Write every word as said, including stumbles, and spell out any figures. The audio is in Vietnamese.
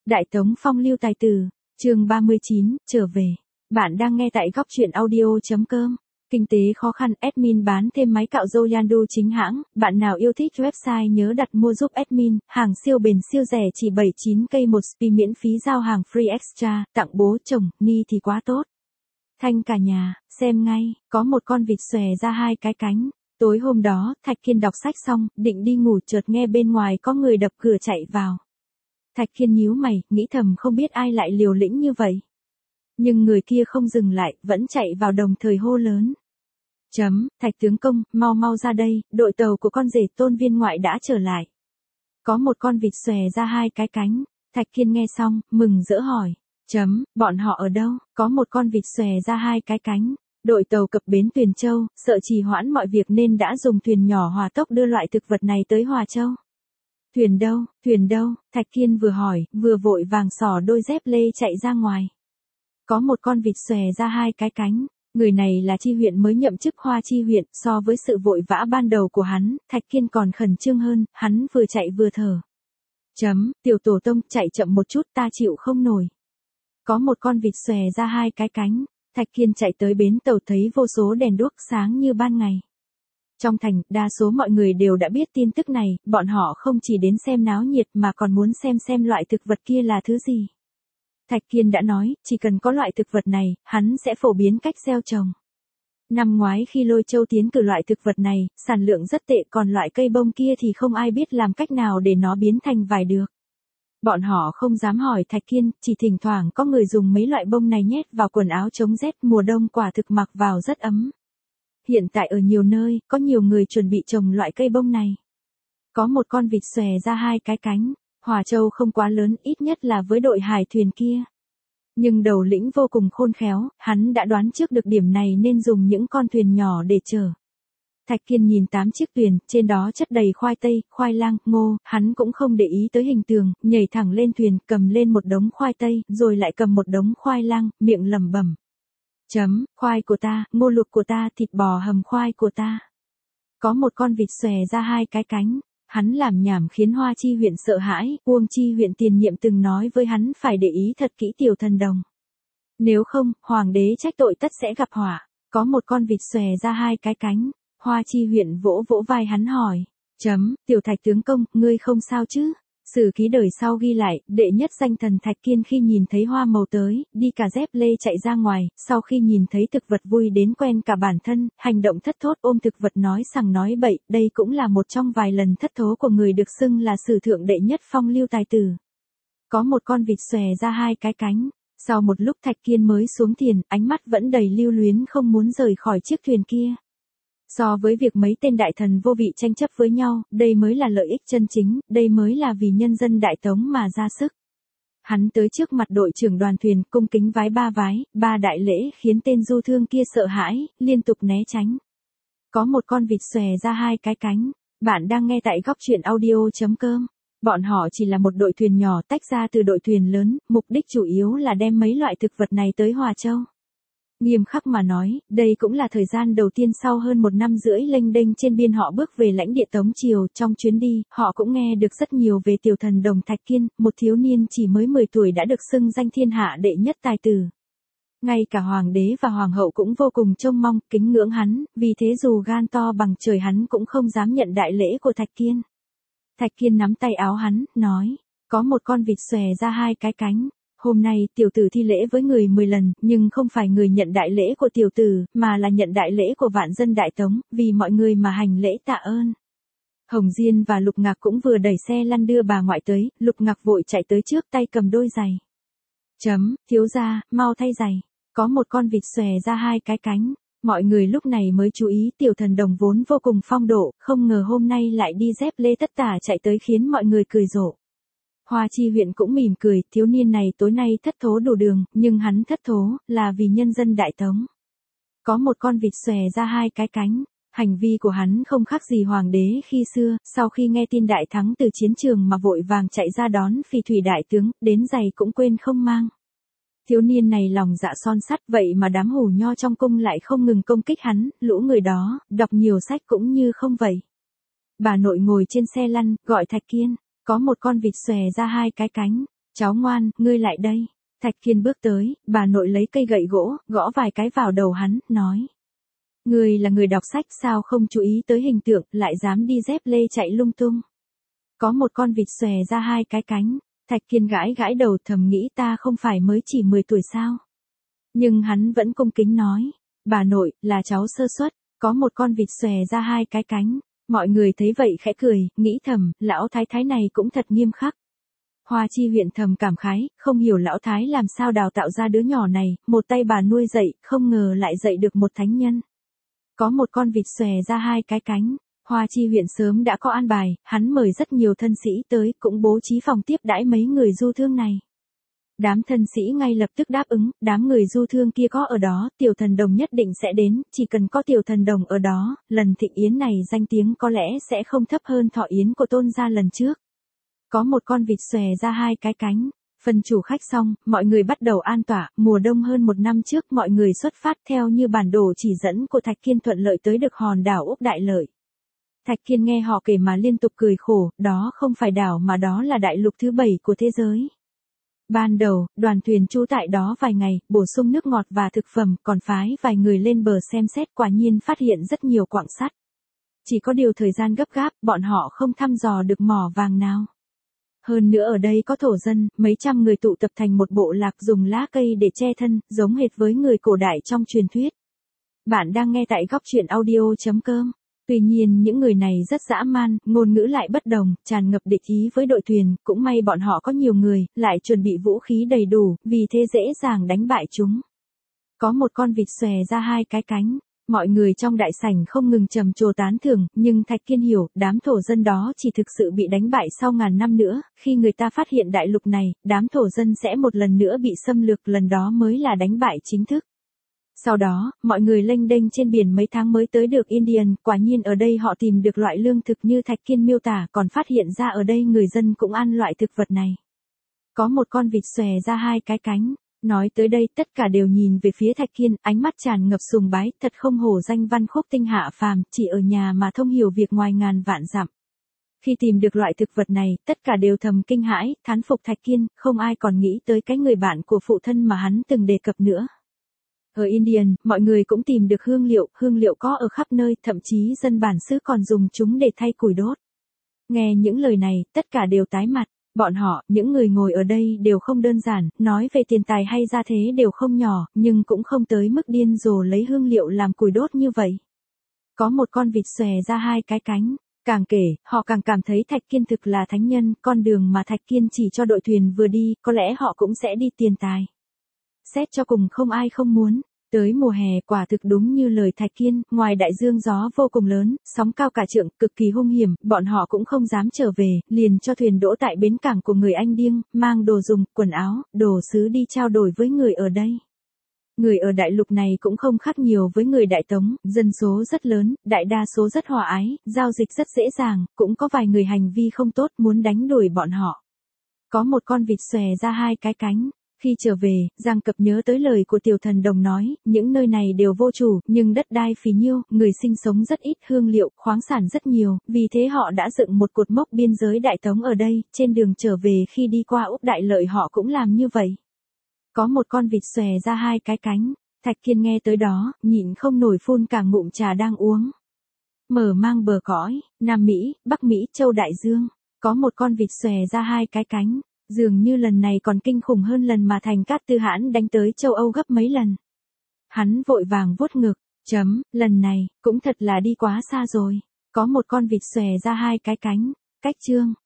Đại Tống phong lưu tài tử, chương ba mươi chín, trở về. Bạn đang nghe tại góc truyện audio.com. Kinh tế khó khăn, admin bán thêm máy cạo râu Yandu chính hãng. Bạn nào yêu thích website nhớ đặt mua giúp admin. Hàng siêu bền siêu rẻ chỉ bảy mươi chín k một spi, miễn phí giao hàng free extra. Tặng bố chồng, ni thì quá tốt. Thanh cả nhà, xem ngay, có một con vịt xòe ra hai cái cánh. Tối hôm đó, Thạch Kiên đọc sách xong, định đi ngủ chợt nghe bên ngoài có người đập cửa chạy vào. Thạch Kiên nhíu mày, nghĩ thầm không biết ai lại liều lĩnh như vậy. Nhưng người kia không dừng lại, vẫn chạy vào đồng thời hô lớn. Chấm, Thạch tướng công, mau mau ra đây, đội tàu của con rể Tôn viên ngoại đã trở lại. Có một con vịt xòe ra hai cái cánh. Thạch Kiên nghe xong, mừng rỡ hỏi. Chấm, bọn họ ở đâu? Có một con vịt xòe ra hai cái cánh. Đội tàu cập bến Tuyền Châu, sợ trì hoãn mọi việc nên đã dùng thuyền nhỏ hỏa tốc đưa loại thực vật này tới Hòa Châu. Thuyền đâu, thuyền đâu? Thạch Kiên vừa hỏi, vừa vội vàng xỏ đôi dép lê chạy ra ngoài. Có một con vịt xòe ra hai cái cánh. Người này là chi huyện mới nhậm chức Hoa Chi huyện, so với sự vội vã ban đầu của hắn, Thạch Kiên còn khẩn trương hơn, hắn vừa chạy vừa thở. Chấm, tiểu tổ tông, chạy chậm một chút, ta chịu không nổi. Có một con vịt xòe ra hai cái cánh. Thạch Kiên chạy tới bến tàu thấy vô số đèn đuốc sáng như ban ngày. Trong thành, đa số mọi người đều đã biết tin tức này, bọn họ không chỉ đến xem náo nhiệt mà còn muốn xem xem loại thực vật kia là thứ gì. Thạch Kiên đã nói, chỉ cần có loại thực vật này, hắn sẽ phổ biến cách gieo trồng. Năm ngoái khi Lôi Châu tiến cử loại thực vật này, sản lượng rất tệ, còn loại cây bông kia thì không ai biết làm cách nào để nó biến thành vải được. Bọn họ không dám hỏi Thạch Kiên, chỉ thỉnh thoảng có người dùng mấy loại bông này nhét vào quần áo chống rét, mùa đông quả thực mặc vào rất ấm. Hiện tại ở nhiều nơi, có nhiều người chuẩn bị trồng loại cây bông này. Có một con vịt xòe ra hai cái cánh. Hòa Châu không quá lớn, ít nhất là với đội hải thuyền kia. Nhưng đầu lĩnh vô cùng khôn khéo, hắn đã đoán trước được điểm này nên dùng những con thuyền nhỏ để chở. Thạch Kiên nhìn tám chiếc thuyền, trên đó chất đầy khoai tây, khoai lang, ngô, hắn cũng không để ý tới hình tường, nhảy thẳng lên thuyền, cầm lên một đống khoai tây, rồi lại cầm một đống khoai lang, miệng lẩm bẩm. Chấm, khoai của ta, ngô luộc của ta, thịt bò hầm khoai của ta. Có một con vịt xòe ra hai cái cánh. Hắn làm nhảm khiến Hoa Chi huyện sợ hãi, Uông Chi huyện tiền nhiệm từng nói với hắn phải để ý thật kỹ tiểu thần đồng. Nếu không, hoàng đế trách tội tất sẽ gặp họa. Có một con vịt xòe ra hai cái cánh. Hoa Chi huyện vỗ vỗ vai hắn hỏi. Chấm, tiểu Thạch tướng công, ngươi không sao chứ? Sử ký đời sau ghi lại, đệ nhất danh thần Thạch Kiên khi nhìn thấy hoa màu tới, đi cả dép lê chạy ra ngoài, sau khi nhìn thấy thực vật vui đến quen cả bản thân, hành động thất thốt ôm thực vật nói sằng nói bậy, đây cũng là một trong vài lần thất thố của người được xưng là sử thượng đệ nhất phong lưu tài tử. Có một con vịt xòe ra hai cái cánh, sau một lúc Thạch Kiên mới xuống thuyền, ánh mắt vẫn đầy lưu luyến không muốn rời khỏi chiếc thuyền kia. So với việc mấy tên đại thần vô vị tranh chấp với nhau, đây mới là lợi ích chân chính, đây mới là vì nhân dân Đại Tống mà ra sức. Hắn tới trước mặt đội trưởng đoàn thuyền, cung kính vái ba vái, ba đại lễ khiến tên du thương kia sợ hãi, liên tục né tránh. Có một con vịt xòe ra hai cái cánh. Bạn đang nghe tại góc truyện audio.com. Bọn họ chỉ là một đội thuyền nhỏ tách ra từ đội thuyền lớn, mục đích chủ yếu là đem mấy loại thực vật này tới Hòa Châu. Nghiêm khắc mà nói, đây cũng là thời gian đầu tiên sau hơn một năm rưỡi lênh đênh trên biên họ bước về lãnh địa Tống Triều. Trong chuyến đi, họ cũng nghe được rất nhiều về tiểu thần đồng Thạch Kiên, một thiếu niên chỉ mới mười tuổi đã được xưng danh thiên hạ đệ nhất tài tử. Ngay cả hoàng đế và hoàng hậu cũng vô cùng trông mong, kính ngưỡng hắn, vì thế dù gan to bằng trời hắn cũng không dám nhận đại lễ của Thạch Kiên. Thạch Kiên nắm tay áo hắn, nói, có một con vịt xòe ra hai cái cánh. Hôm nay tiểu tử thi lễ với người mười lần, nhưng không phải người nhận đại lễ của tiểu tử, mà là nhận đại lễ của vạn dân Đại Tống, vì mọi người mà hành lễ tạ ơn. Hồng Diên và Lục Ngạc cũng vừa đẩy xe lăn đưa bà ngoại tới, Lục Ngạc vội chạy tới trước tay cầm đôi giày. Chấm, thiếu gia, mau thay giày. Có một con vịt xòe ra hai cái cánh. Mọi người lúc này mới chú ý tiểu thần đồng vốn vô cùng phong độ, không ngờ hôm nay lại đi dép lê tất tả chạy tới khiến mọi người cười rộ. Hoa Chi huyện cũng mỉm cười, thiếu niên này tối nay thất thố đủ đường, nhưng hắn thất thố, là vì nhân dân Đại Tống. Có một con vịt xòe ra hai cái cánh, hành vi của hắn không khác gì hoàng đế khi xưa, sau khi nghe tin đại thắng từ chiến trường mà vội vàng chạy ra đón phì thủy đại tướng, đến giày cũng quên không mang. Thiếu niên này lòng dạ son sắt, vậy mà đám hủ nho trong cung lại không ngừng công kích hắn, lũ người đó, đọc nhiều sách cũng như không vậy. Bà nội ngồi trên xe lăn, gọi Thạch Kiên. Có một con vịt xòe ra hai cái cánh. cháu ngoan, ngươi lại đây. Thạch Kiên bước tới, bà nội lấy cây gậy gỗ, gõ vài cái vào đầu hắn, nói. Ngươi là người đọc sách sao không chú ý tới hình tượng, lại dám đi dép lê chạy lung tung. Có một con vịt xòe ra hai cái cánh, Thạch Kiên gãi gãi đầu thầm nghĩ ta không phải mới chỉ mười tuổi sao. Nhưng hắn vẫn cung kính nói, bà nội, là cháu sơ suất, có một con vịt xòe ra hai cái cánh. Mọi người thấy vậy khẽ cười, nghĩ thầm, lão thái thái này cũng thật nghiêm khắc. Hoa Chi huyện thầm cảm khái, không hiểu lão thái làm sao đào tạo ra đứa nhỏ này, một tay bà nuôi dạy, không ngờ lại dạy được một thánh nhân. Có một con vịt xòe ra hai cái cánh, Hoa Chi huyện sớm đã có an bài, hắn mời rất nhiều thân sĩ tới, cũng bố trí phòng tiếp đãi mấy người du thương này. Đám thân sĩ ngay lập tức đáp ứng, đám người du thương kia có ở đó, tiểu thần đồng nhất định sẽ đến, chỉ cần có tiểu thần đồng ở đó, lần thịnh yến này danh tiếng có lẽ sẽ không thấp hơn thọ yến của tôn gia lần trước. Có một con vịt xòe ra hai cái cánh, phần chủ khách xong, mọi người bắt đầu an tọa, mùa đông hơn một năm trước mọi người xuất phát theo như bản đồ chỉ dẫn của Thạch Kiên thuận lợi tới được hòn đảo Úc Đại Lợi. Thạch Kiên nghe họ kể mà liên tục cười khổ, đó không phải đảo mà đó là đại lục thứ bảy của thế giới. Ban đầu, đoàn thuyền trú tại đó vài ngày, bổ sung nước ngọt và thực phẩm, còn phái vài người lên bờ xem xét quả nhiên phát hiện rất nhiều quặng sắt. Chỉ có điều thời gian gấp gáp, bọn họ không thăm dò được mỏ vàng nào. Hơn nữa ở đây có thổ dân, mấy trăm người tụ tập thành một bộ lạc dùng lá cây để che thân, giống hệt với người cổ đại trong truyền thuyết. Bạn đang nghe tại góc truyện audio chấm com. Tuy nhiên những người này rất dã man, ngôn ngữ lại bất đồng, tràn ngập địch ý với đội thuyền, cũng may bọn họ có nhiều người, lại chuẩn bị vũ khí đầy đủ, vì thế dễ dàng đánh bại chúng. Có một con vịt xòe ra hai cái cánh, mọi người trong đại sảnh không ngừng trầm trồ tán thưởng, nhưng Thạch Kiên hiểu, đám thổ dân đó chỉ thực sự bị đánh bại sau ngàn năm nữa, khi người ta phát hiện đại lục này, đám thổ dân sẽ một lần nữa bị xâm lược, lần đó mới là đánh bại chính thức. Sau đó, mọi người lênh đênh trên biển mấy tháng mới tới được Indian, quả nhiên ở đây họ tìm được loại lương thực như Thạch Kiên miêu tả, còn phát hiện ra ở đây người dân cũng ăn loại thực vật này. Có một con vịt xòe ra hai cái cánh, nói tới đây tất cả đều nhìn về phía Thạch Kiên, ánh mắt tràn ngập sùng bái, thật không hổ danh văn khúc tinh hạ phàm, chỉ ở nhà mà thông hiểu việc ngoài ngàn vạn dặm. Khi tìm được loại thực vật này, tất cả đều thầm kinh hãi, thán phục Thạch Kiên, không ai còn nghĩ tới cái người bạn của phụ thân mà hắn từng đề cập nữa. Ở Indian, mọi người cũng tìm được hương liệu, hương liệu có ở khắp nơi, thậm chí dân bản xứ còn dùng chúng để thay củi đốt. Nghe những lời này, tất cả đều tái mặt, bọn họ, những người ngồi ở đây đều không đơn giản, nói về tiền tài hay gia thế đều không nhỏ, nhưng cũng không tới mức điên rồ lấy hương liệu làm củi đốt như vậy. Có một con vịt xòe ra hai cái cánh, càng kể, họ càng cảm thấy Thạch Kiên thực là thánh nhân, con đường mà Thạch Kiên chỉ cho đội thuyền vừa đi, có lẽ họ cũng sẽ đi tiền tài. Xét cho cùng không ai không muốn. Tới mùa hè quả thực đúng như lời Thạch Kiên, ngoài đại dương gió vô cùng lớn, sóng cao cả trượng, cực kỳ hung hiểm, bọn họ cũng không dám trở về, liền cho thuyền đỗ tại bến cảng của người Anh Điêng, mang đồ dùng, quần áo, đồ sứ đi trao đổi với người ở đây. Người ở đại lục này cũng không khác nhiều với người Đại Tống, dân số rất lớn, đại đa số rất hòa ái, giao dịch rất dễ dàng, cũng có vài người hành vi không tốt muốn đánh đuổi bọn họ. Có một con vịt xòe ra hai cái cánh. Khi trở về, Giang Cập nhớ tới lời của tiểu thần đồng nói, những nơi này đều vô chủ, nhưng đất đai phì nhiêu, người sinh sống rất ít, hương liệu, khoáng sản rất nhiều, vì thế họ đã dựng một cột mốc biên giới Đại Tống ở đây, trên đường trở về khi đi qua Úc Đại Lợi họ cũng làm như vậy. Có một con vịt xòe ra hai cái cánh, Thạch Kiên nghe tới đó, nhịn không nổi phun cả ngụm trà đang uống. Mở mang bờ cõi, Nam Mỹ, Bắc Mỹ, Châu Đại Dương, có một con vịt xòe ra hai cái cánh. Dường như lần này còn kinh khủng hơn lần mà Thành Cát Tư Hãn đánh tới châu Âu gấp mấy lần. Hắn vội vàng vuốt ngực, chấm, lần này, cũng thật là đi quá xa rồi. Có một con vịt xòe ra hai cái cánh, cách chương.